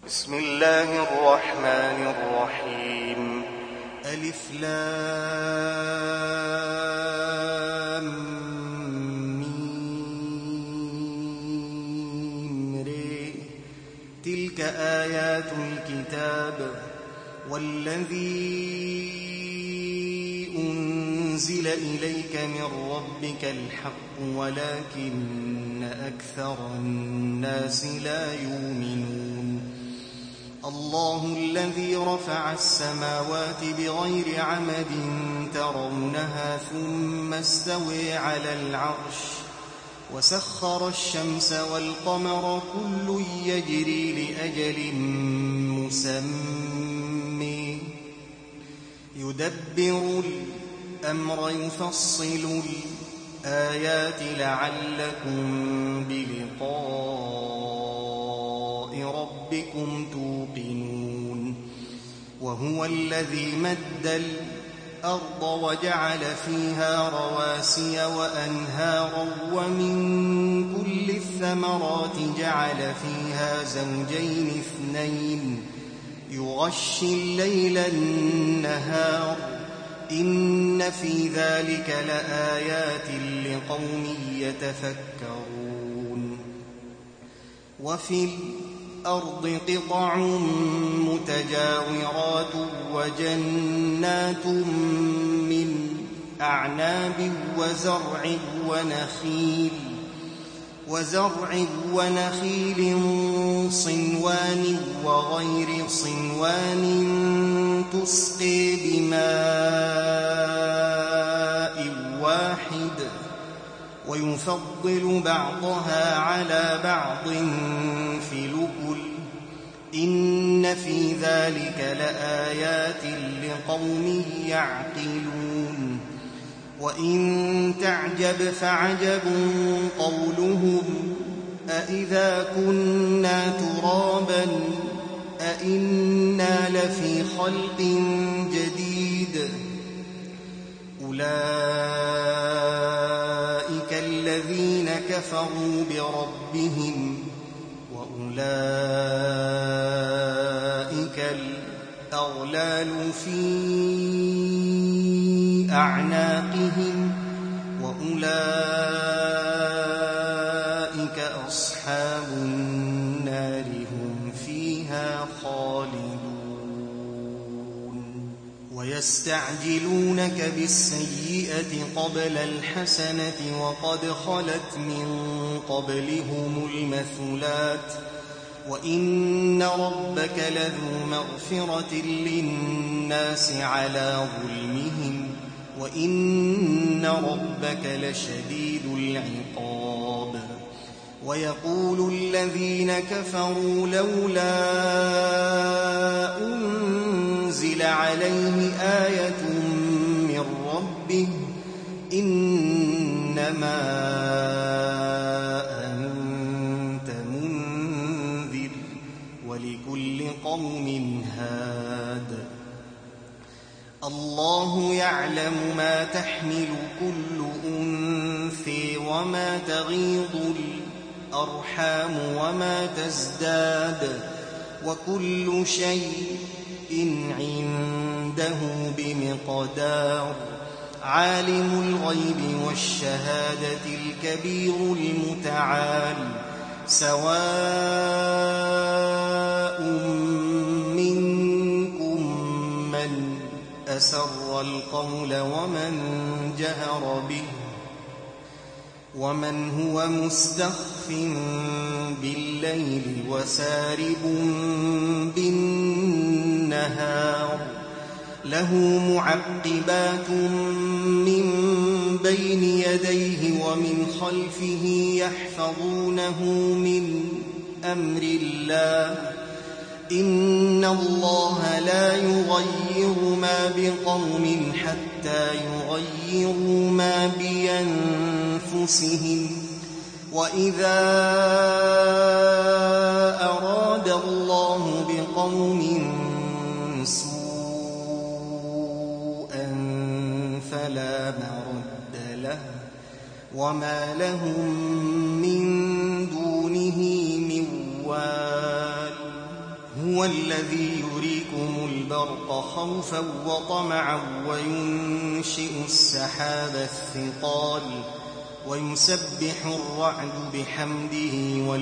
بسم الله الرحمن الرحيم. ألف لام ميم ر. تلك آيات الكتاب والذي أنزل إليك من ربك الحق ولكن أكثر الناس لا يؤمنون. الله الذي رفع السماوات بغير عمد ترونها ثم استوى على العرش وسخر الشمس والقمر كل يجري لأجل مسمى يدبر الأمر يفصل الآيات لعلكم بلقاء ربكم توقنون. وهو الذي مد الأرض وجعل فيها رواسي وأنهارا ومن كل الثمرات جعل فيها زوجين اثنين يغشي الليل النهار إن في ذلك لآيات لقوم يتفكرون. وفي الأرض قطع متجاورات وجنات من أعناب وزرع ونخيل صنوان وغير صنوان تسقي بماء واحد ويفضل بعضها على بعض في الأكل إن في ذلك لآيات لقوم يعقلون. وإن تعجب فعجب قولهم أإذا كنا ترابا أإنا لفي خلق جديد أولئك الذين كفروا بربهم وأولئك الأغلال في أعناقهم وأولئك أصحاب النار هم فيها خالدون. ويستعجلونك بالسيئة قبل الحسنة وقد خلت من قبلهم المثلات وإن ربك لذو مغفرة للناس على ظلمهم وإن ربك لشديد العقاب. ويقول الذين كفروا لولا أنزل عليه آية من ربه إنما أنت منذر ولكل قوم هاد. الله يعلم ما تحمل كل أنثى وما تغيض الأرحام وما تزداد وكل شيء عنده بمقدار. عالم الغيب والشهادة الكبير المتعال سواء منكم من أسر القول ومن جهر به ومن هو مستخف بالليل وسارب بالنهار له معقبات من بين يديه ومن خلفه يحفظونه من أمر الله إن الله لا يغير ما بقوم حتى يغيروا ما بأنفسهم وإذا أراد الله بقوم سوءا فلا مرد له وما لهم من دونه من وال هو الذي يريكم البرق خوفا وطمعا وينشئ السحاب الثقال ويسبح الرعد بحمده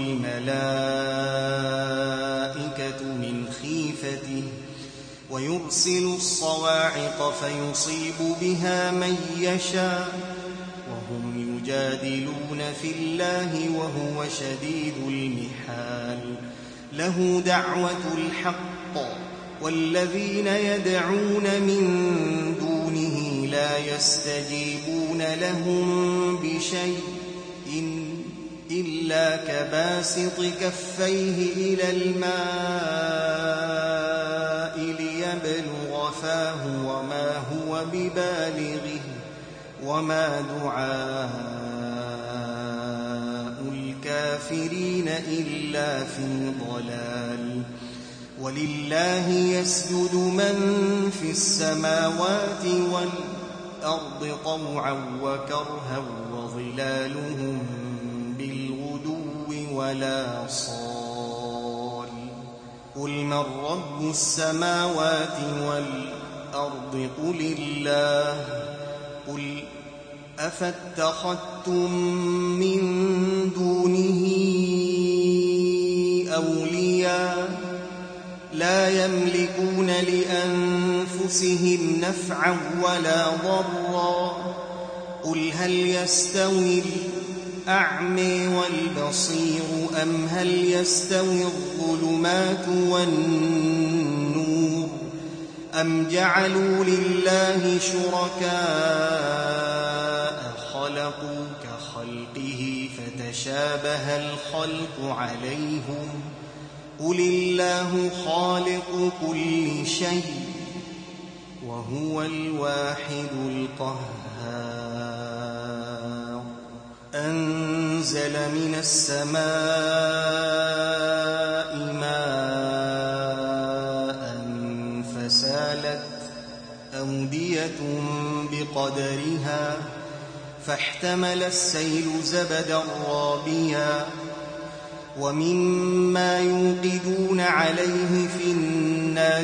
والملائكة من خيفته ويرسل الصواعق فيصيب بها من يشاء وهم يجادلون في الله وهو شديد المحال له دعوة الحق والذين يدعون من دونه لا يستجيبون لهم بشيء إلا كباسط كفيه إلى الماء ليبلغ فاه وما هو ببالغه وما دعاء الكافرين إلا في ضلال ولله يسجد من في السماوات والأرض طوعا وكرها وظلالهم بالغدو ولا صال قل من رب السماوات والأرض قل الله قل أفاتخذتم من دونه أولياء لا يملكون لأنفسهم نفعا ولا ضرا قل هل يستوي الأعمى والبصير أم هل يستوي الظلمات والنور أم جعلوا لله شركاء خلقوا كخلقه فتشابه الخلق عليهم قل الله خالق كل شيء وهو الواحد القهار أنزل من السماء ماء فسالت أودية بقدرها فاحتمل السيل زبدا رابيا ومما يوقدون عليه في النار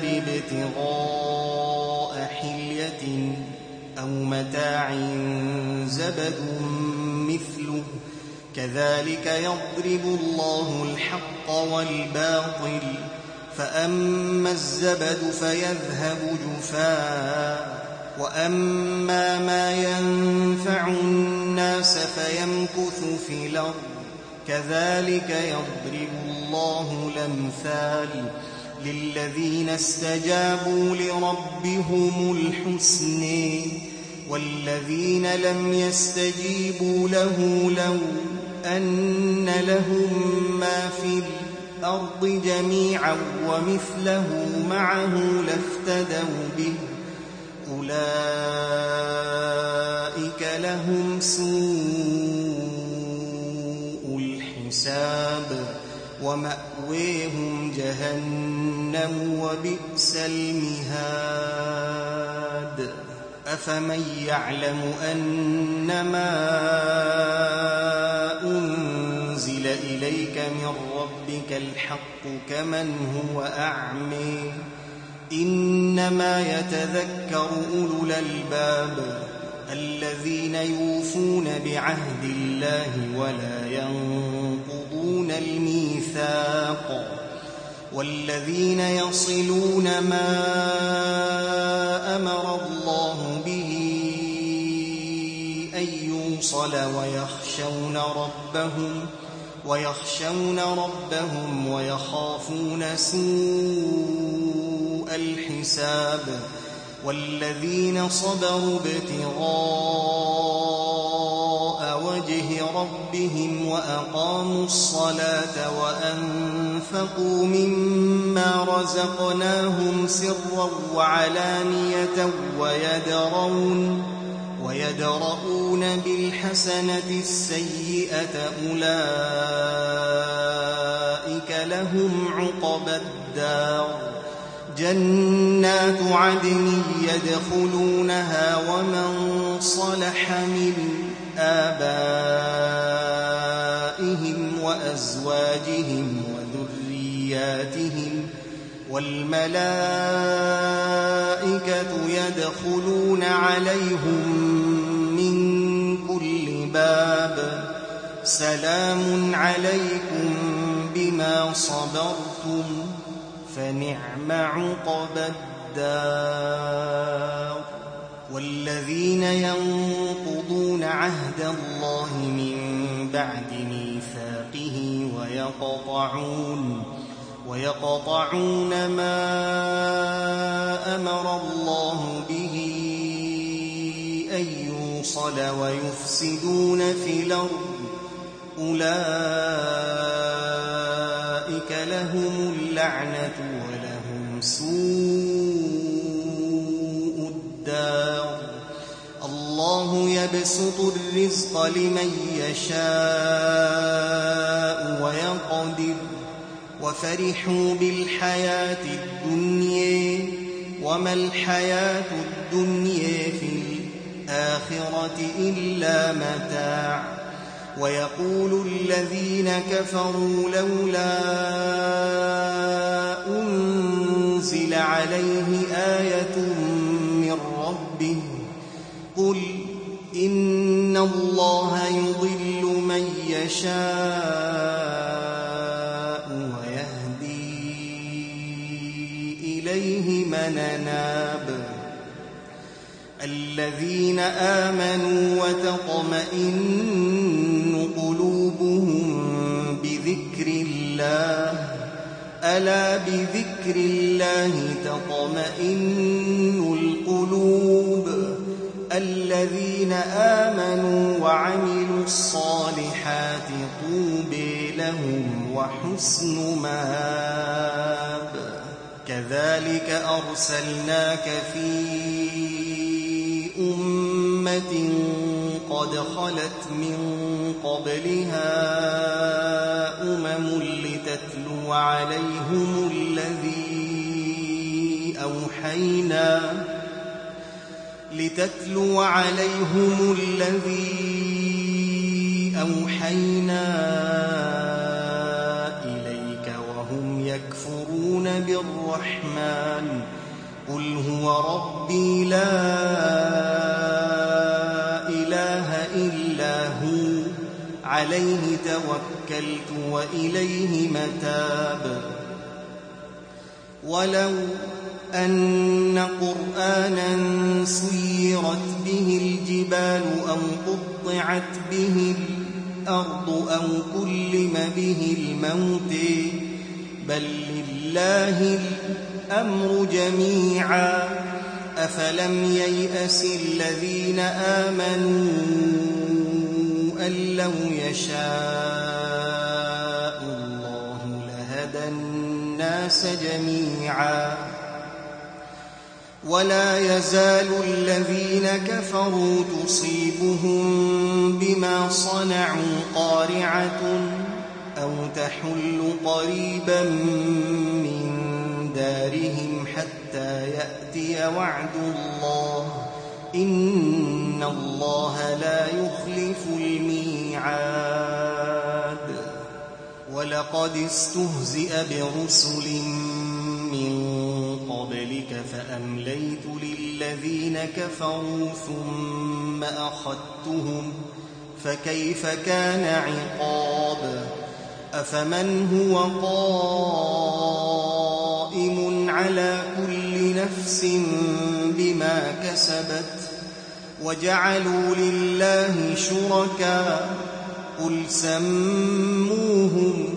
ابتغاء حلية أو متاع زبد مثله كذلك يضرب الله الحق والباطل فأما الزبد فيذهب جفاء وأما ما ينفع الناس فيمكث في الأرض كذلك يضرب الله الأمثال للذين استجابوا لربهم الحسنى والذين لم يستجيبوا له لو أن لهم ما في الأرض جميعا ومثله معه لافتدوا به أولئك لهم سوء الحساب ومأويهم جهنم وبئس المهاد أفمن يعلم أنما أنزل إليك من ربك الحق كمن هو أعمى إنما يتذكر أولو الألباب الذين يوفون بعهد الله ولا ينقضون الميثاق والذين يصلون ما أمر الله به أن يوصل ويخشون ربهم ويخافون سوء الحساب والذين صبروا ابتغاء وجه ربهم وأقاموا الصلاة وأنفقوا مما رزقناهم سرا وعلانية ويدرؤون بالحسنة السيئة أولئك لهم عقبى الدار جنات عدن يدخلونها ومن صلح من آبائهم وأزواجهم وذرياتهم والملائكة يدخلون عليهم من كل باب سلام عليكم بما صبرتم فنعم عقبى الدار. والذين ينقضون عهد الله من بعد ميثاقه ويقطعون ما أمر الله به أن يوصل ويفسدون في الأرض أولئك لهم اللعنة ولهم سوء الدار. الله يبسط الرزق لمن يشاء ويقدر وفرحوا بالحياة الدنيا وما الحياة الدنيا في الآخرة إلا متاع. ويقول الذين كفروا لولا أنزل عليه آية من ربه قل إن الله يضل من يشاء ويهدي إليه من أناب. الذين آمنوا وتطمئن قلوبهم بذكر الله ألا بذكر الله تطمئن القلوب. الذين آمنوا وعملوا الصالحات طوبى لهم وحسن مآب. كذلك أرسلناك في أمة قد خلت من قبلها لتتلو عليهم الذي أوحينا إليك وهم يكفرون بالرحمن قل هو ربي لا إله إلا هو عليه توكلت وإليه متاب. ولو أن قرآنا سيرت به الجبال أو قطعت به الأرض أو كلم به الموت بل لله الأمر جميعا أفلم ييأس الذين آمنوا أن لو يشاء الله لهدى الناس جميعا. ولا يزال الذين كفروا تصيبهم بما صنعوا قارعة أو تحل قريبا من دارهم حتى يأتي وعد الله إن الله لا يخلف الميعاد. ولقد استهزئ برسل من قبلك فأمليت للذين كفروا ثم أخذتهم فكيف كان عقاب. أفمن هو قائم على كل نفس بما كسبت وجعلوا لله شركاء قل سموهم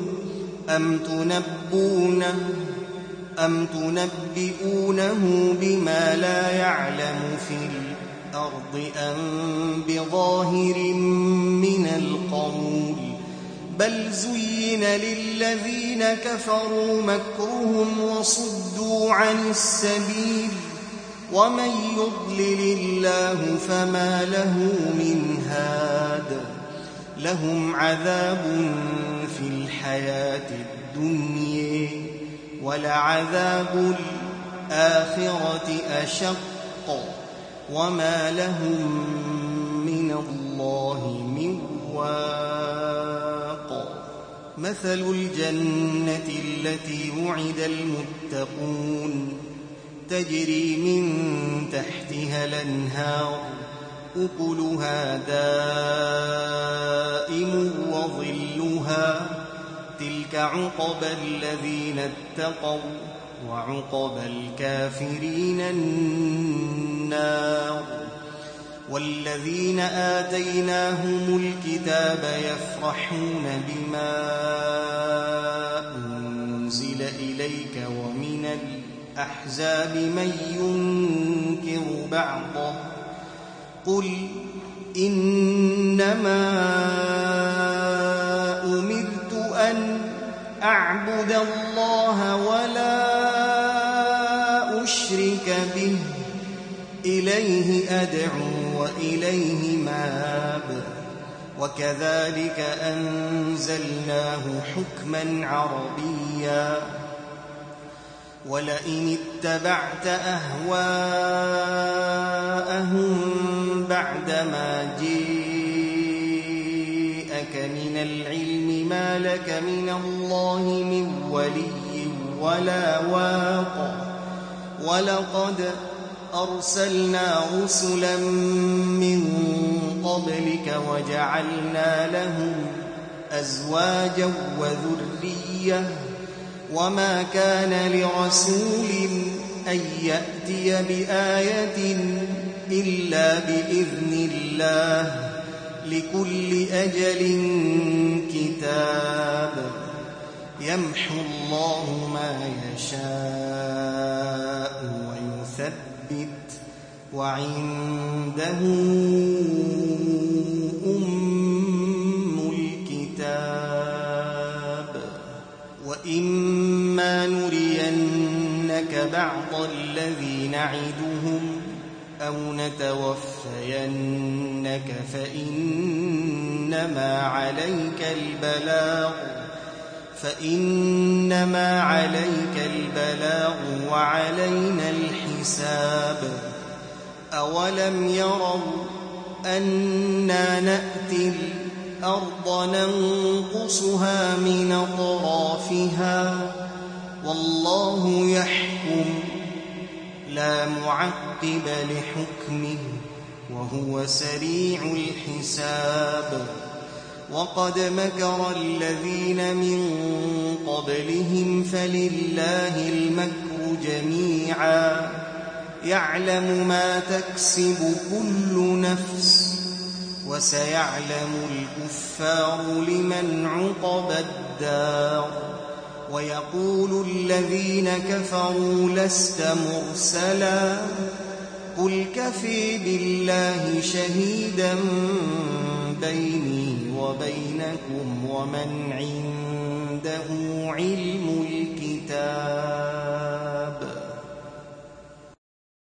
أم تنبئونه بما لا يعلم في الأرض أم بظاهر من القول بل زين للذين كفروا مكرهم وصدوا عن السبيل ومن يضلل الله فما له من هاد. لهم عذاب في الحياة الدنيا ولعذاب الآخرة أشق وما لهم من الله من واق. مثل الجنة التي وعد المتقون تجري من تحتها الأنهار أكلها دائم وظلها تلك عقبى الذين اتقوا وعقبى الكافرين النار والذين آتيناهم الكتاب يفرحون بما أنزل إليك ومن الأحزاب من ينكر بعضه قل إنما أمرت أن أعبد الله ولا أشرك به إليه أدعو وإليه مآب وكذلك أنزلناه حكما عربيا ولئن اتبعت أهواءهم بعدما جاءك من العلم ما لك من الله من ولي ولا واق ولقد أرسلنا رسلا من قبلك وجعلنا لهم أزواجا وذرية وما كان لرسول أن يأتي بآية إلا بإذن الله لكل أجل كتاب يمحو الله ما يشاء ويثبت وعنده أم الكتاب وإما نرينك بعض الذي نعدهم أو نتوفينك فإنما عليك البلاغ وعلينا الحساب أولم يروا أنا نأتي الأرض ننقصها من أطرافها والله يحكم لا معقب لحكمه وهو سريع الحساب وقد مكر الذين من قبلهم فلله المكر جميعا يعلم ما تكسب كل نفس وسيعلم الكفار لمن عقبى الدار ويقول الذين كفروا لست مرسلا قل كفي بالله شهيدا بيني وبينكم ومن عنده علم